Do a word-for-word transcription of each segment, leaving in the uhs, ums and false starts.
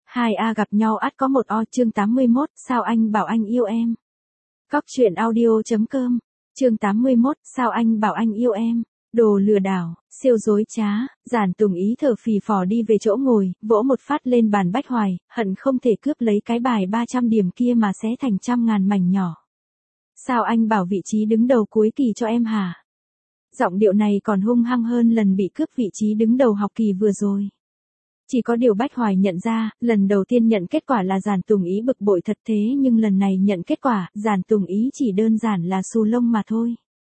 Hai A gặp nhau ắt có một O. Chương tám mươi mốt, sao anh bảo anh yêu em? Cóc truyện audio chấm com. Chương tám mươi mốt, sao anh bảo anh yêu em? Đồ lừa đảo, siêu dối trá. Giản Tùng Ý thở phì phò đi về chỗ ngồi, vỗ một phát lên bàn Bách Hoài, hận không thể cướp lấy cái bài ba trăm điểm kia mà xé thành trăm ngàn mảnh nhỏ. Sao anh bảo vị trí đứng đầu cuối kỳ cho em hả? Giọng điệu này còn hung hăng hơn lần bị cướp vị trí đứng đầu học kỳ vừa rồi. Chỉ có điều Bách Hoài nhận ra, lần đầu tiên nhận kết quả là Giản Tùng Ý bực bội thật thế nhưng lần này nhận kết quả, Giản Tùng Ý chỉ đơn giản là xù lông mà thôi.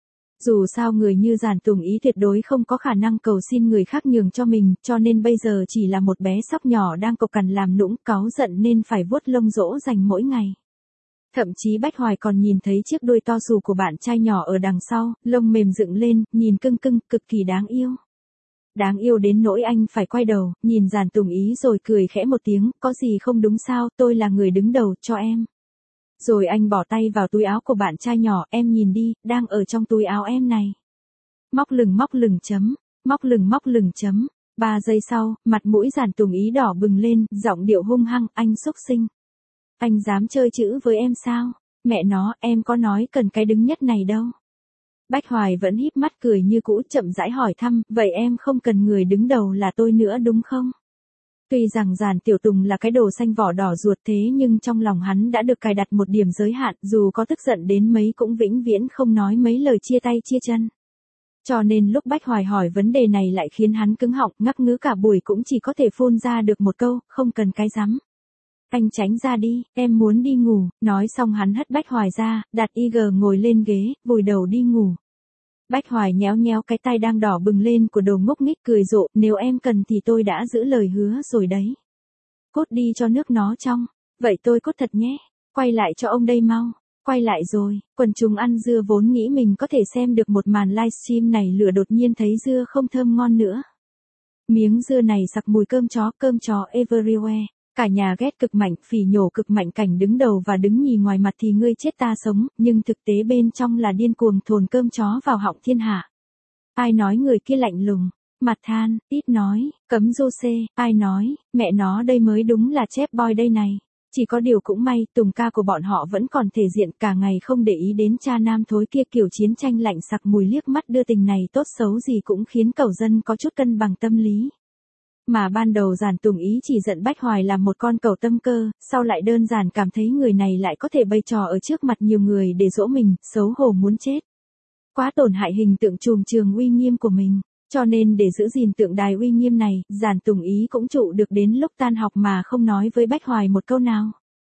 Dù sao người như Giản Tùng Ý tuyệt đối không có khả năng cầu xin người khác nhường cho mình, cho nên bây giờ chỉ là một bé sóc nhỏ đang cộc cằn làm nũng, cáu giận nên phải vuốt lông dỗ dành mỗi ngày. Thậm chí Bách Hoài còn nhìn thấy chiếc đuôi to xù của bạn trai nhỏ ở đằng sau, lông mềm dựng lên, nhìn cưng cưng, cực kỳ đáng yêu. Đáng yêu đến nỗi anh phải quay đầu, nhìn Giản Tùng Ý rồi cười khẽ một tiếng, có gì không đúng sao, tôi là người đứng đầu, cho em. Rồi anh bỏ tay vào túi áo của bạn trai nhỏ, em nhìn đi, đang ở trong túi áo em này. Móc lừng móc lừng chấm, móc lừng móc lừng chấm. Ba giây sau, mặt mũi Giản Tùng Ý đỏ bừng lên, giọng điệu hung hăng, anh xúc sinh. Anh dám chơi chữ với em sao? Mẹ nó, em có nói cần cái đứng nhất này đâu. Bách Hoài vẫn híp mắt cười như cũ, chậm rãi hỏi thăm, vậy em không cần người đứng đầu là tôi nữa đúng không? Tuy rằng Giản Tiểu Tùng là cái đồ xanh vỏ đỏ ruột thế nhưng trong lòng hắn đã được cài đặt một điểm giới hạn, dù có tức giận đến mấy cũng vĩnh viễn không nói mấy lời chia tay chia chân. Cho nên lúc Bách Hoài hỏi vấn đề này lại khiến hắn cứng họng, ngắc ngứ cả buổi cũng chỉ có thể phun ra được một câu, không cần cái rắm. Anh tránh ra đi, em muốn đi ngủ, nói xong hắn hất Bách Hoài ra, đặt i giê ngồi lên ghế, vùi đầu đi ngủ. Bách Hoài nhéo nhéo cái tai đang đỏ bừng lên của đồ ngốc nghếch cười rộ, nếu em cần thì tôi đã giữ lời hứa rồi đấy. Cốt đi cho nước nó trong, vậy tôi cốt thật nhé, quay lại cho ông đây mau, quay lại rồi, quần chúng ăn dưa vốn nghĩ mình có thể xem được một màn livestream này lửa đột nhiên thấy dưa không thơm ngon nữa. Miếng dưa này sặc mùi cơm chó, cơm chó everywhere. Cả nhà ghét cực mạnh, phỉ nhổ cực mạnh cảnh đứng đầu và đứng nhì ngoài mặt thì ngươi chết ta sống, nhưng thực tế bên trong là điên cuồng thồn cơm chó vào họng thiên hạ. Ai nói người kia lạnh lùng, mặt than, ít nói, cấm rô xê, ai nói, mẹ nó đây mới đúng là chép boy đây này. Chỉ có điều cũng may, Tùng ca của bọn họ vẫn còn thể diện cả ngày không để ý đến cha nam thối kia kiểu chiến tranh lạnh sặc mùi liếc mắt đưa tình này tốt xấu gì cũng khiến cẩu dân có chút cân bằng tâm lý. Mà ban đầu Giản Tùng Ý chỉ giận Bách Hoài là một con cẩu tâm cơ, sau lại đơn giản cảm thấy người này lại có thể bày trò ở trước mặt nhiều người để dỗ mình, xấu hổ muốn chết. Quá tổn hại hình tượng trùm trường uy nghiêm của mình, cho nên để giữ gìn tượng đài uy nghiêm này, Giản Tùng Ý cũng trụ được đến lúc tan học mà không nói với Bách Hoài một câu nào.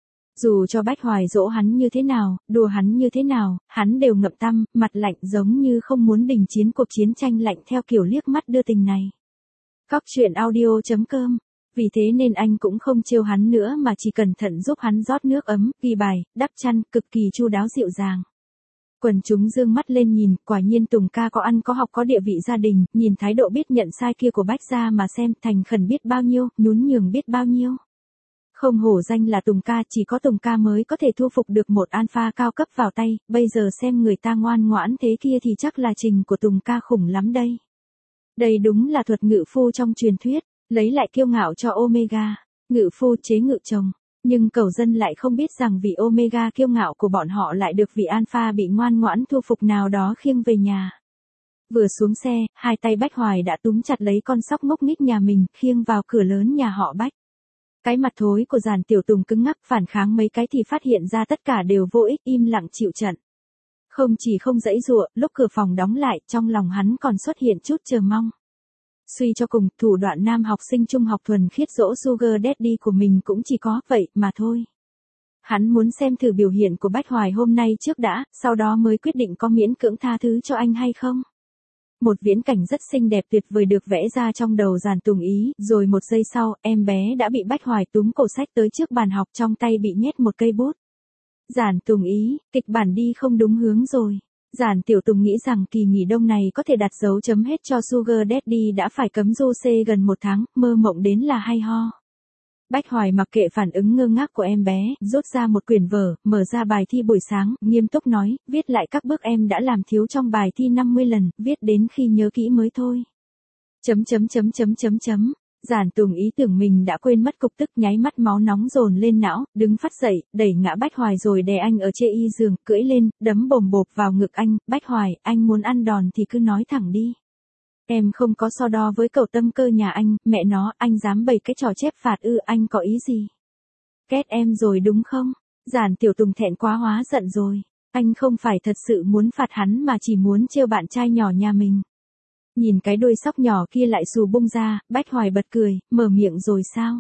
Dù cho Bách Hoài dỗ hắn như thế nào, đùa hắn như thế nào, hắn đều ngậm tăm, mặt lạnh giống như không muốn đình chiến cuộc chiến tranh lạnh theo kiểu liếc mắt đưa tình này. Cóc truyện audio chấm com. Vì thế nên anh cũng không trêu hắn nữa mà chỉ cẩn thận giúp hắn rót nước ấm, ghi bài, đắp chăn, cực kỳ chu đáo dịu dàng. Quần chúng dương mắt lên nhìn, quả nhiên Tùng ca có ăn có học có địa vị gia đình, nhìn thái độ biết nhận sai kia của Bách gia mà xem, thành khẩn biết bao nhiêu, nhún nhường biết bao nhiêu. Không hổ danh là Tùng ca, chỉ có Tùng ca mới có thể thu phục được một alpha cao cấp vào tay, bây giờ xem người ta ngoan ngoãn thế kia thì chắc là trình của Tùng ca khủng lắm đây. Đây đúng là thuật ngự phu trong truyền thuyết, lấy lại kiêu ngạo cho Omega, ngự phu chế ngự chồng, nhưng cẩu dân lại không biết rằng vì Omega kiêu ngạo của bọn họ lại được vị alpha bị ngoan ngoãn thu phục nào đó khiêng về nhà. Vừa xuống xe, hai tay Bách Hoài đã túm chặt lấy con sóc ngốc nghếch nhà mình, khiêng vào cửa lớn nhà họ Bách. Cái mặt thối của Giản Tiểu Tùng cứng ngắc, phản kháng mấy cái thì phát hiện ra tất cả đều vô ích, im lặng chịu trận. Không chỉ không giãy giụa, lúc cửa phòng đóng lại, trong lòng hắn còn xuất hiện chút chờ mong. Suy cho cùng, thủ đoạn nam học sinh trung học thuần khiết dỗ Sugar Daddy của mình cũng chỉ có vậy mà thôi. Hắn muốn xem thử biểu hiện của Bách Hoài hôm nay trước đã, sau đó mới quyết định có miễn cưỡng tha thứ cho anh hay không. Một viễn cảnh rất xinh đẹp tuyệt vời được vẽ ra trong đầu Giản Tùng Ý, rồi một giây sau, em bé đã bị Bách Hoài túm cổ sách tới trước bàn học, trong tay bị nhét một cây bút. Giản Tùng Ý, kịch bản đi không đúng hướng rồi. Giản Tiểu Tùng nghĩ rằng kỳ nghỉ đông này có thể đặt dấu chấm hết cho Sugar Daddy đã phải cấm rô xê gần một tháng, mơ mộng đến là hay ho. Bách Hoài mặc kệ phản ứng ngơ ngác của em bé, rút ra một quyển vở, mở ra bài thi buổi sáng, nghiêm túc nói, viết lại các bước em đã làm thiếu trong bài thi năm mươi lần, viết đến khi nhớ kỹ mới thôi. Chấm chấm chấm chấm chấm chấm. Giản Tùng ý tưởng mình đã quên mất cục tức, nháy mắt máu nóng dồn lên não, đứng phát dậy, đẩy ngã Bách Hoài rồi đè anh ở chê y giường, cưỡi lên, đấm bồm bộp vào ngực anh. Bách Hoài, anh muốn ăn đòn thì cứ nói thẳng đi. Em không có so đo với cậu tâm cơ nhà anh, mẹ nó, anh dám bày cái trò chép phạt ư, anh có ý gì? Ghét em rồi đúng không? Giản Tiểu Tùng thẹn quá hóa giận rồi. Anh không phải thật sự muốn phạt hắn mà chỉ muốn trêu bạn trai nhỏ nhà mình. Nhìn cái đuôi sóc nhỏ kia lại xù bung ra, Bách Hoài bật cười, mở miệng rồi sao?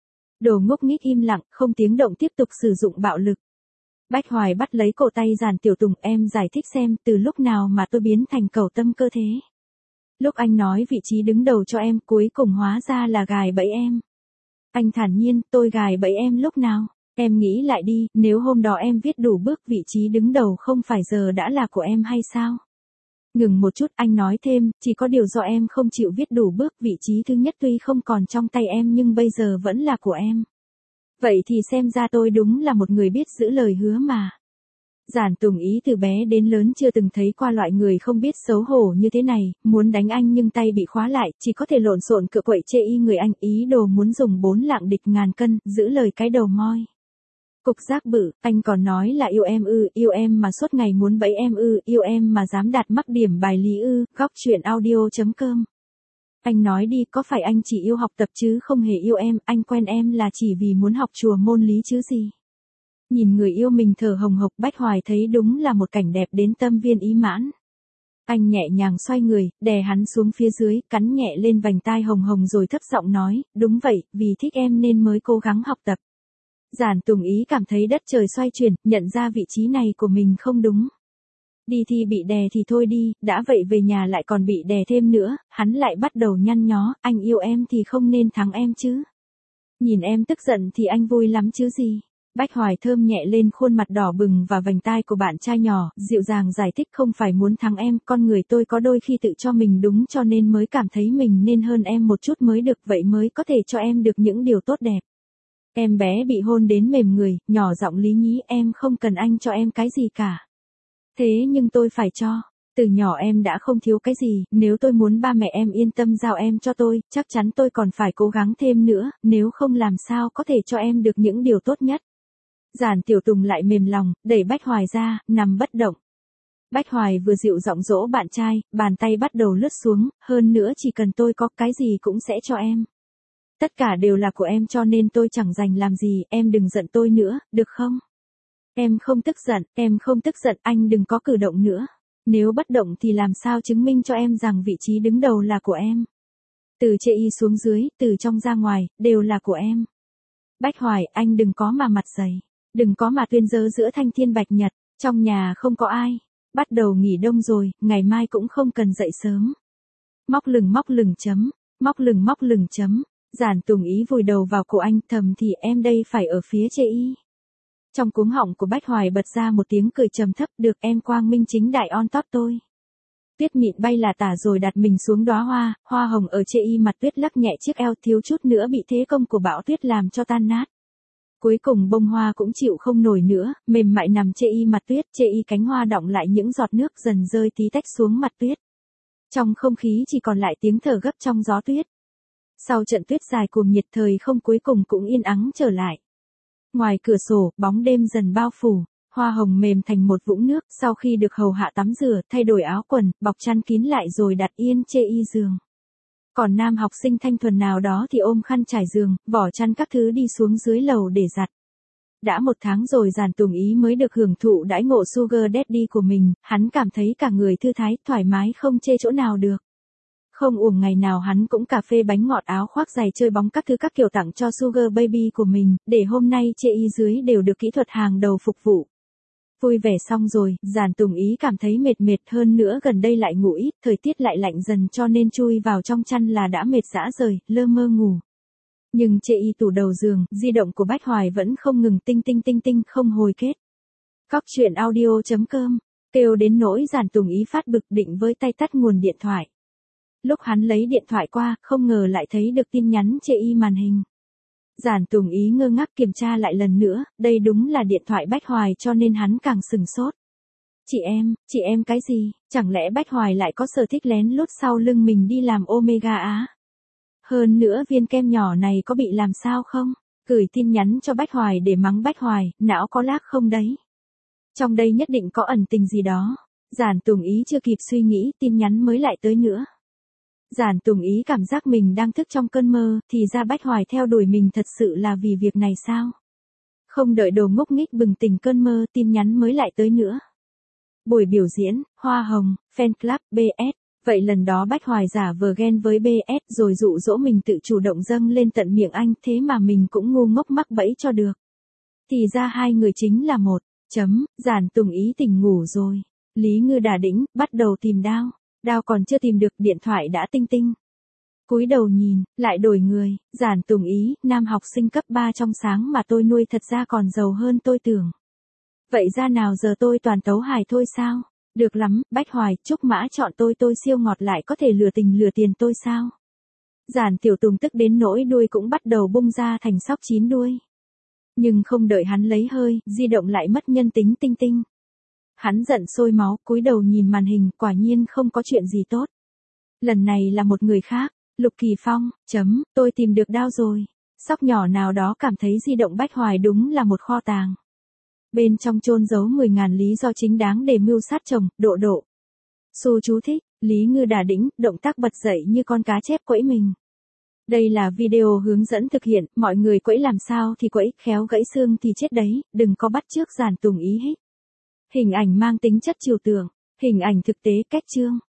Đồ ngốc nghếch im lặng, không tiếng động tiếp tục sử dụng bạo lực. Bách Hoài bắt lấy cổ tay Giản Tiểu Tùng, em giải thích xem từ lúc nào mà tôi biến thành cẩu tâm cơ thế. Lúc anh nói vị trí đứng đầu cho em, cuối cùng hóa ra là gài bẫy em. Anh thản nhiên, tôi gài bẫy em lúc nào? Em nghĩ lại đi, nếu hôm đó em viết đủ bước vị trí đứng đầu không phải giờ đã là của em hay sao? Ngừng một chút, anh nói thêm, chỉ có điều do em không chịu viết đủ bước, vị trí thứ nhất tuy không còn trong tay em nhưng bây giờ vẫn là của em. Vậy thì xem ra tôi đúng là một người biết giữ lời hứa mà. Giản Tùng ý từ bé đến lớn chưa từng thấy qua loại người không biết xấu hổ như thế này, muốn đánh anh nhưng tay bị khóa lại, chỉ có thể lộn xộn cựa quậy chê y người anh, ý đồ muốn dùng bốn lạng địch ngàn cân, giữ lời cái đầu moi. Cục giác bự, anh còn nói là yêu em ư, yêu em mà suốt ngày muốn bẫy em ư, yêu em mà dám đặt mắc điểm bài lý ư, góc truyện audio.com. Anh nói đi, có phải anh chỉ yêu học tập chứ không hề yêu em, anh quen em là chỉ vì muốn học chùa môn lý chứ gì. Nhìn người yêu mình thở hồng hộc, Bách Hoài thấy đúng là một cảnh đẹp đến tâm viên ý mãn. Anh nhẹ nhàng xoay người, đè hắn xuống phía dưới, cắn nhẹ lên vành tai hồng hồng rồi thấp giọng nói, đúng vậy, vì thích em nên mới cố gắng học tập. Giản Tùng ý cảm thấy đất trời xoay chuyển, nhận ra vị trí này của mình không đúng. Đi thi bị đè thì thôi đi, đã vậy về nhà lại còn bị đè thêm nữa, hắn lại bắt đầu nhăn nhó, anh yêu em thì không nên thắng em chứ. Nhìn em tức giận thì anh vui lắm chứ gì. Bách Hoài thơm nhẹ lên khuôn mặt đỏ bừng và vành tai của bạn trai nhỏ, dịu dàng giải thích không phải muốn thắng em, con người tôi có đôi khi tự cho mình đúng cho nên mới cảm thấy mình nên hơn em một chút mới được, vậy mới có thể cho em được những điều tốt đẹp. Em bé bị hôn đến mềm người, nhỏ giọng lý nhí, em không cần anh cho em cái gì cả. Thế nhưng tôi phải cho. Từ nhỏ em đã không thiếu cái gì, nếu tôi muốn ba mẹ em yên tâm giao em cho tôi, chắc chắn tôi còn phải cố gắng thêm nữa, nếu không làm sao có thể cho em được những điều tốt nhất. Giản Tiểu Tùng lại mềm lòng, đẩy Bách Hoài ra, nằm bất động. Bách Hoài vừa dịu giọng dỗ bạn trai, bàn tay bắt đầu lướt xuống, hơn nữa chỉ cần tôi có cái gì cũng sẽ cho em. Tất cả đều là của em cho nên tôi chẳng dành làm gì, em đừng giận tôi nữa, được không? Em không tức giận, em không tức giận, anh đừng có cử động nữa. Nếu bất động thì làm sao chứng minh cho em rằng vị trí đứng đầu là của em. Từ chê y xuống dưới, từ trong ra ngoài, đều là của em. Bách Hoài, anh đừng có mà mặt dày. Đừng có mà tuyên dơ giữa thanh thiên bạch nhật, trong nhà không có ai. Bắt đầu nghỉ đông rồi, ngày mai cũng không cần dậy sớm. Móc lừng móc lừng chấm, móc lừng móc lừng chấm. Giản Tùng ý vùi đầu vào cổ anh, thầm thì em đây phải ở phía chê y. Trong cuống họng của Bách Hoài bật ra một tiếng cười trầm thấp, được em quang minh chính đại on top tôi. Tuyết mịn bay là tả rồi đặt mình xuống đóa hoa, hoa hồng ở chê y mặt tuyết lắc nhẹ chiếc eo, thiếu chút nữa bị thế công của bão tuyết làm cho tan nát. Cuối cùng bông hoa cũng chịu không nổi nữa, mềm mại nằm chê y mặt tuyết, chê y cánh hoa đọng lại những giọt nước dần rơi tí tách xuống mặt tuyết. Trong không khí chỉ còn lại tiếng thở gấp trong gió tuyết. Sau trận tuyết dài cuồng nhiệt, thời không cuối cùng cũng yên ắng trở lại. Ngoài cửa sổ, bóng đêm dần bao phủ, hoa hồng mềm thành một vũng nước, sau khi được hầu hạ tắm rửa, thay đổi áo quần, bọc chăn kín lại rồi đặt yên chê y giường. Còn nam học sinh thanh thuần nào đó thì ôm khăn trải giường, vỏ chăn các thứ đi xuống dưới lầu để giặt. Đã một tháng rồi Giản Tùng ý mới được hưởng thụ đãi ngộ Sugar Daddy của mình, hắn cảm thấy cả người thư thái, thoải mái không chê chỗ nào được. Không uổng ngày nào hắn cũng cà phê bánh ngọt áo khoác giày chơi bóng các thứ các kiểu tặng cho Sugar Baby của mình, để hôm nay chê y dưới đều được kỹ thuật hàng đầu phục vụ. Vui vẻ xong rồi, Giản Tùng ý cảm thấy mệt mệt hơn nữa, gần đây lại ngủ ít, thời tiết lại lạnh dần cho nên chui vào trong chăn là đã mệt rã rời, lơ mơ ngủ. Nhưng chê y tủ đầu giường, di động của Bách Hoài vẫn không ngừng tinh tinh tinh tinh không hồi kết. Góc truyện audio.com, kêu đến nỗi Giản Tùng ý phát bực định với tay tắt nguồn điện thoại. Lúc hắn lấy điện thoại qua, không ngờ lại thấy được tin nhắn chê y màn hình. Giản Tùng ý ngơ ngác kiểm tra lại lần nữa, đây đúng là điện thoại Bách Hoài cho nên hắn càng sừng sốt. Chị em, chị em cái gì, chẳng lẽ Bách Hoài lại có sở thích lén lút sau lưng mình đi làm Omega á? Hơn nữa viên kem nhỏ này có bị làm sao không? Gửi tin nhắn cho Bách Hoài để mắng Bách Hoài, não có lag không đấy? Trong đây nhất định có ẩn tình gì đó. Giản Tùng Ý chưa kịp suy nghĩ, tin nhắn mới lại tới nữa. Giản Tùng Ý cảm giác mình đang thức trong cơn mơ, thì ra Bách Hoài theo đuổi mình thật sự là vì việc này sao? Không đợi đồ ngốc nghếch bừng tỉnh cơn mơ, tin nhắn mới lại tới nữa. Buổi biểu diễn, Hoa Hồng, Fan Club, bê ét. Vậy lần đó Bách Hoài giả vờ ghen với bê ét rồi dụ dỗ mình tự chủ động dâng lên tận miệng anh, thế mà mình cũng ngu ngốc mắc bẫy cho được. Thì ra hai người chính là một. Chấm, Giản Tùng Ý tỉnh ngủ rồi. Lý Ngư đà đĩnh, bắt đầu tìm Đao. Đao còn chưa tìm được, điện thoại đã tinh tinh. Cúi đầu nhìn, lại đổi người, Giản Tùng Ý, nam học sinh cấp ba trong sáng mà tôi nuôi thật ra còn giàu hơn tôi tưởng. Vậy ra nào giờ tôi toàn tấu hài thôi sao? Được lắm, Bách Hoài, Trúc Mã chọn tôi tôi siêu ngọt lại có thể lừa tình lừa tiền tôi sao? Giản Tiểu Tùng tức đến nỗi đuôi cũng bắt đầu bung ra thành sóc chín đuôi. Nhưng không đợi hắn lấy hơi, di động lại mất nhân tính tinh tinh. Hắn giận sôi máu, cúi đầu nhìn màn hình, quả nhiên không có chuyện gì tốt. Lần này là một người khác, Lục Kỳ Phong, chấm, tôi tìm được Đao rồi. Sóc nhỏ nào đó cảm thấy di động Bách Hoài đúng là một kho tàng. Bên trong chôn giấu mười ngàn lý do chính đáng để mưu sát chồng, độ độ. Su chú thích, Lý Ngư đà đĩnh, động tác bật dậy như con cá chép quẫy mình. Đây là video hướng dẫn thực hiện, mọi người quẫy làm sao thì quẫy, khéo gãy xương thì chết đấy, đừng có bắt chước Giản Tùng Ý hết. Hình ảnh mang tính chất trừu tượng, hình ảnh thực tế, cách chương.